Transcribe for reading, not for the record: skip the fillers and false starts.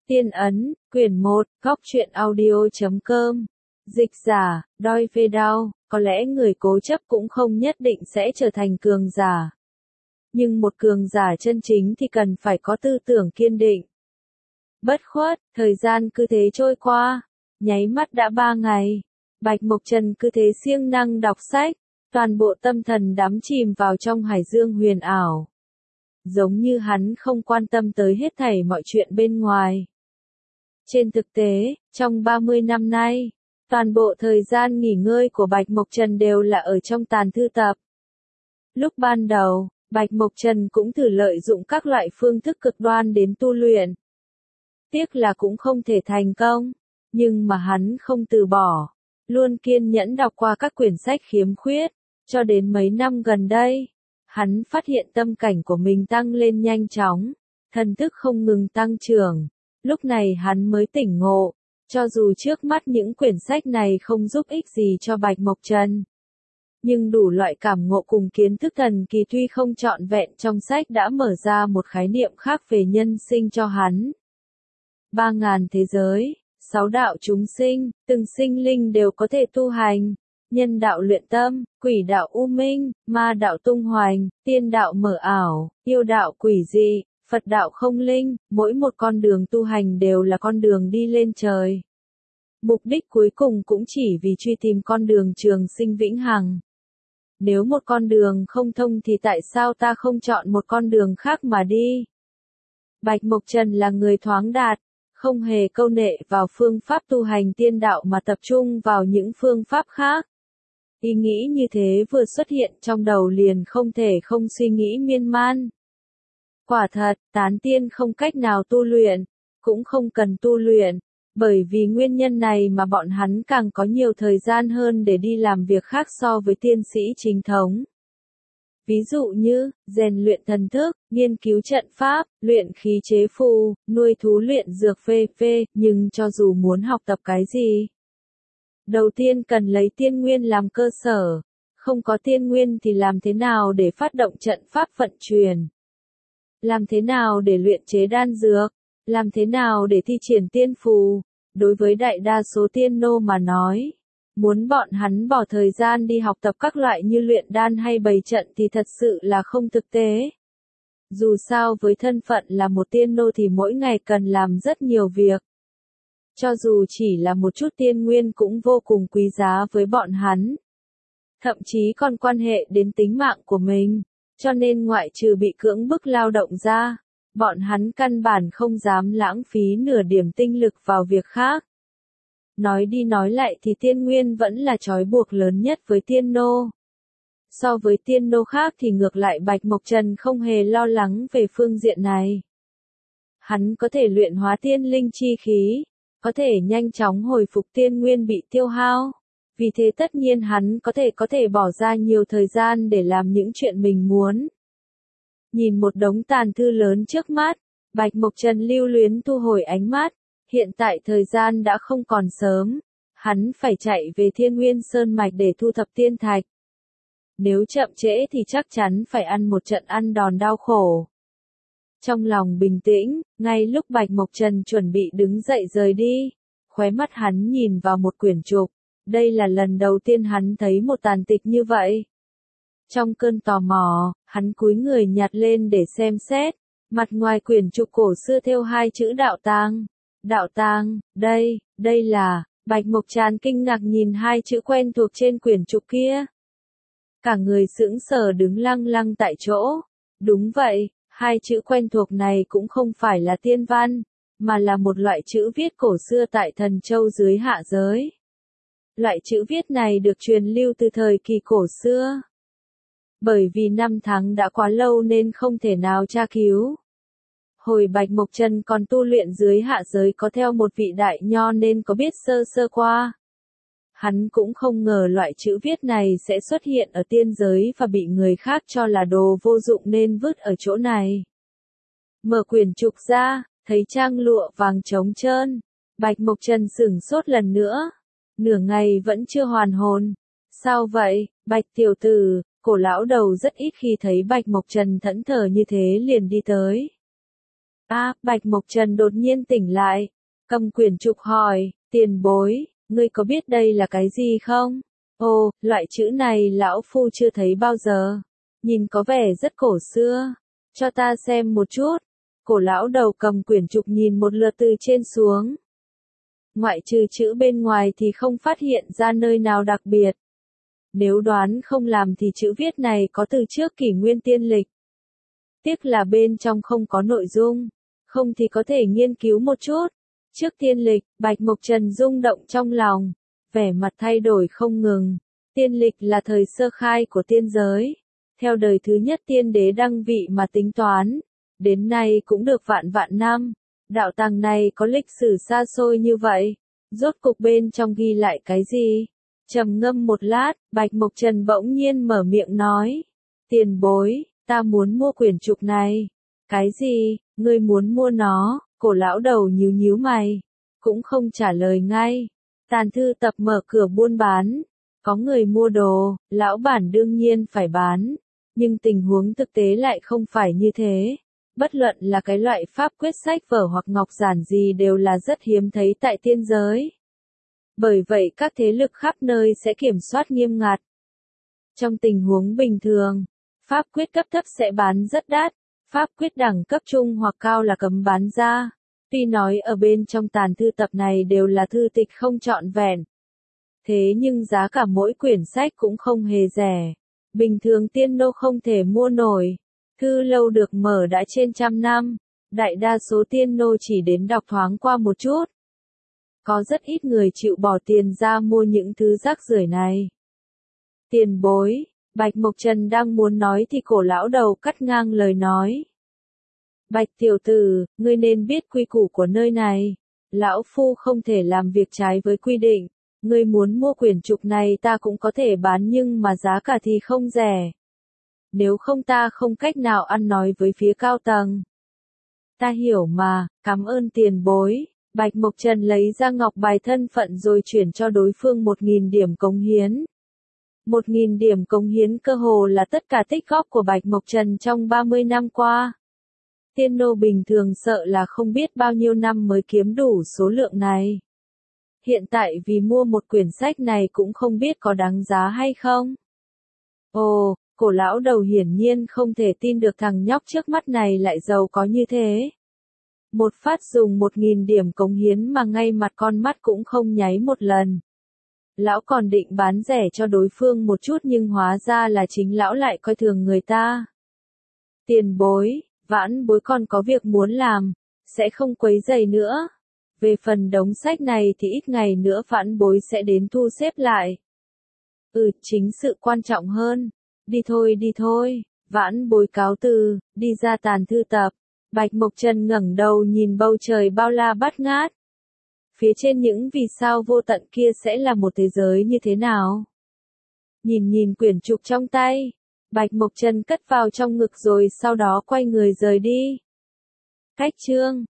Tiên ấn, quyển 1, góc truyện audio.com. Dịch giả, Doi Phê Đao, có lẽ người cố chấp cũng không nhất định sẽ trở thành cường giả. Nhưng một cường giả chân chính thì cần phải có tư tưởng kiên định. Bất khuất, thời gian cứ thế trôi qua, nháy mắt đã 3 ngày. Bạch Mộc Trần cứ thế siêng năng đọc sách, toàn bộ tâm thần đắm chìm vào trong hải dương huyền ảo. Giống như hắn không quan tâm tới hết thảy mọi chuyện bên ngoài. Trên thực tế, trong 30 năm nay, toàn bộ thời gian nghỉ ngơi của Bạch Mộc Trần đều là ở trong tàn thư tập. Lúc ban đầu, Bạch Mộc Trần cũng thử lợi dụng các loại phương thức cực đoan đến tu luyện. Tiếc là cũng không thể thành công, nhưng mà hắn không từ bỏ, luôn kiên nhẫn đọc qua các quyển sách khiếm khuyết, cho đến mấy năm gần đây, hắn phát hiện tâm cảnh của mình tăng lên nhanh chóng, thần thức không ngừng tăng trưởng. Lúc này hắn mới tỉnh ngộ, cho dù trước mắt những quyển sách này không giúp ích gì cho Bạch Mộc Trần, nhưng đủ loại cảm ngộ cùng kiến thức thần kỳ tuy không trọn vẹn trong sách đã mở ra một khái niệm khác về nhân sinh cho hắn. 3.000 thế giới, 6 đạo chúng sinh, từng sinh linh đều có thể tu hành. Nhân đạo luyện tâm, quỷ đạo u minh, ma đạo tung hoành, tiên đạo mở ảo, yêu đạo quỷ dị, Phật đạo không linh, mỗi một con đường tu hành đều là con đường đi lên trời. Mục đích cuối cùng cũng chỉ vì truy tìm con đường trường sinh vĩnh hằng. Nếu một con đường không thông thì tại sao ta không chọn một con đường khác mà đi? Bạch Mộc Trần là người thoáng đạt, không hề câu nệ vào phương pháp tu hành tiên đạo mà tập trung vào những phương pháp khác. Ý nghĩ như thế vừa xuất hiện trong đầu liền không thể không suy nghĩ miên man. Quả thật, tán tiên không cách nào tu luyện, cũng không cần tu luyện, bởi vì nguyên nhân này mà bọn hắn càng có nhiều thời gian hơn để đi làm việc khác so với tiên sĩ chính thống. Ví dụ như, rèn luyện thần thức, nghiên cứu trận pháp, luyện khí chế phù, nuôi thú luyện dược v.v. Nhưng cho dù muốn học tập cái gì, đầu tiên cần lấy tiên nguyên làm cơ sở, không có tiên nguyên thì làm thế nào để phát động trận pháp vận chuyển? Làm thế nào để luyện chế đan dược? Làm thế nào để thi triển tiên phù? Đối với đại đa số tiên nô mà nói, muốn bọn hắn bỏ thời gian đi học tập các loại như luyện đan hay bày trận thì thật sự là không thực tế. Dù sao với thân phận là một tiên nô thì mỗi ngày cần làm rất nhiều việc. Cho dù chỉ là một chút tiên nguyên cũng vô cùng quý giá với bọn hắn. Thậm chí còn quan hệ đến tính mạng của mình. Cho nên ngoại trừ bị cưỡng bức lao động ra, bọn hắn căn bản không dám lãng phí nửa điểm tinh lực vào việc khác. Nói đi nói lại thì tiên nguyên vẫn là trói buộc lớn nhất với tiên nô. So với tiên nô khác thì ngược lại Bạch Mộc Trần không hề lo lắng về phương diện này. Hắn có thể luyện hóa tiên linh chi khí, có thể nhanh chóng hồi phục tiên nguyên bị tiêu hao. Vì thế tất nhiên hắn có thể bỏ ra nhiều thời gian để làm những chuyện mình muốn. Nhìn một đống tàn thư lớn trước mắt, Bạch Mộc Trần lưu luyến thu hồi ánh mắt, hiện tại thời gian đã không còn sớm, hắn phải chạy về Thiên Nguyên Sơn Mạch để thu thập tiên thạch. Nếu chậm trễ thì chắc chắn phải ăn một trận ăn đòn đau khổ. Trong lòng bình tĩnh, ngay lúc Bạch Mộc Trần chuẩn bị đứng dậy rời đi, khóe mắt hắn nhìn vào một quyển trục. Đây là lần đầu tiên hắn thấy một tàn tịch như vậy. Trong cơn tò mò, hắn cúi người nhặt lên để xem xét. Mặt ngoài quyển trục cổ xưa thêu 2 chữ đạo tang. Đạo tang, đây là, Bạch Mộc Trần kinh ngạc nhìn 2 chữ quen thuộc trên quyển trục kia. Cả người sững sờ đứng lăng lăng tại chỗ. Đúng vậy, 2 chữ quen thuộc này cũng không phải là tiên văn, mà là một loại chữ viết cổ xưa tại Thần Châu dưới hạ giới. Loại chữ viết này được truyền lưu từ thời kỳ cổ xưa. Bởi vì năm tháng đã quá lâu nên không thể nào tra cứu. Hồi Bạch Mộc Trần còn tu luyện dưới hạ giới có theo một vị đại nho nên có biết sơ sơ qua. Hắn cũng không ngờ loại chữ viết này sẽ xuất hiện ở tiên giới và bị người khác cho là đồ vô dụng nên vứt ở chỗ này. Mở quyển trục ra, thấy trang lụa vàng trống trơn. Bạch Mộc Trần sửng sốt lần nữa. Nửa ngày vẫn chưa hoàn hồn. Sao vậy, Bạch tiểu tử? Cổ lão đầu rất ít khi thấy Bạch Mộc Trần thẫn thờ như thế liền đi tới. Bạch Mộc Trần đột nhiên tỉnh lại, cầm quyển trục hỏi, tiền bối, ngươi có biết đây là cái gì không? Ồ, loại chữ này lão phu chưa thấy bao giờ, nhìn có vẻ rất cổ xưa, cho ta xem một chút. Cổ lão đầu cầm quyển trục nhìn một lượt từ trên xuống. Ngoại trừ chữ bên ngoài thì không phát hiện ra nơi nào đặc biệt. Nếu đoán không làm thì chữ viết này có từ trước kỷ nguyên tiên lịch. Tiếc là bên trong không có nội dung, không thì có thể nghiên cứu một chút. Trước tiên lịch, Bạch Mộc Trần rung động trong lòng, vẻ mặt thay đổi không ngừng. Tiên lịch là thời sơ khai của tiên giới. Theo đời thứ nhất tiên đế đăng vị mà tính toán, đến nay cũng được vạn vạn năm. Đạo tàng này có lịch sử xa xôi như vậy, rốt cục bên trong ghi lại cái gì? Trầm ngâm một lát, Bạch Mộc Trần bỗng nhiên mở miệng nói, tiền bối, ta muốn mua quyển trục này. Cái gì, ngươi muốn mua nó? Cổ lão đầu nhíu nhíu mày, cũng không trả lời ngay. Tàn thư tập mở cửa buôn bán, có người mua đồ, lão bản đương nhiên phải bán, nhưng tình huống thực tế lại không phải như thế. Bất luận là cái loại pháp quyết sách vở hoặc ngọc giản gì đều là rất hiếm thấy tại tiên giới. Bởi vậy các thế lực khắp nơi sẽ kiểm soát nghiêm ngặt. Trong tình huống bình thường, pháp quyết cấp thấp sẽ bán rất đắt, pháp quyết đẳng cấp trung hoặc cao là cấm bán ra. Tuy nói ở bên trong tàn thư tập này đều là thư tịch không trọn vẹn. Thế nhưng giá cả mỗi quyển sách cũng không hề rẻ. Bình thường tiên nô không thể mua nổi. Thư lâu được mở đã trên 100 năm. Đại đa số tiên nô chỉ đến đọc thoáng qua một chút. Có rất ít người chịu bỏ tiền ra mua những thứ rác rưởi này. Tiền bối, Bạch Mộc Trần đang muốn nói thì cổ lão đầu cắt ngang lời nói. Bạch tiểu tử, ngươi nên biết quy củ của nơi này. Lão phu không thể làm việc trái với quy định. Ngươi muốn mua quyển trục này ta cũng có thể bán nhưng mà giá cả thì không rẻ. Nếu không ta không cách nào ăn nói với phía cao tầng. Ta hiểu mà, cảm ơn tiền bối. Bạch Mộc Trần lấy ra ngọc bài thân phận rồi chuyển cho đối phương 1.000 điểm cống hiến. 1.000 điểm cống hiến cơ hồ là tất cả tích góp của Bạch Mộc Trần trong 30 năm qua. Tiên nô bình thường sợ là không biết bao nhiêu năm mới kiếm đủ số lượng này. Hiện tại vì mua một quyển sách này cũng không biết có đáng giá hay không. Ồ, cổ lão đầu hiển nhiên không thể tin được thằng nhóc trước mắt này lại giàu có như thế. Một phát dùng 1.000 điểm cống hiến mà ngay mặt con mắt cũng không nháy một lần. Lão còn định bán rẻ cho đối phương một chút nhưng hóa ra là chính lão lại coi thường người ta. Tiền bối, vãn bối còn có việc muốn làm, sẽ không quấy rầy nữa. Về phần đống sách này thì ít ngày nữa vãn bối sẽ đến thu xếp lại. Chính sự quan trọng hơn. Đi thôi, vãn bối cáo từ, đi ra tàn thư tập. Bạch Mộc Trần ngẩng đầu nhìn bầu trời bao la bát ngát. Phía trên những vì sao vô tận kia sẽ là một thế giới như thế nào? Nhìn quyển trục trong tay, Bạch Mộc Trần cất vào trong ngực rồi sau đó quay người rời đi. Cách chương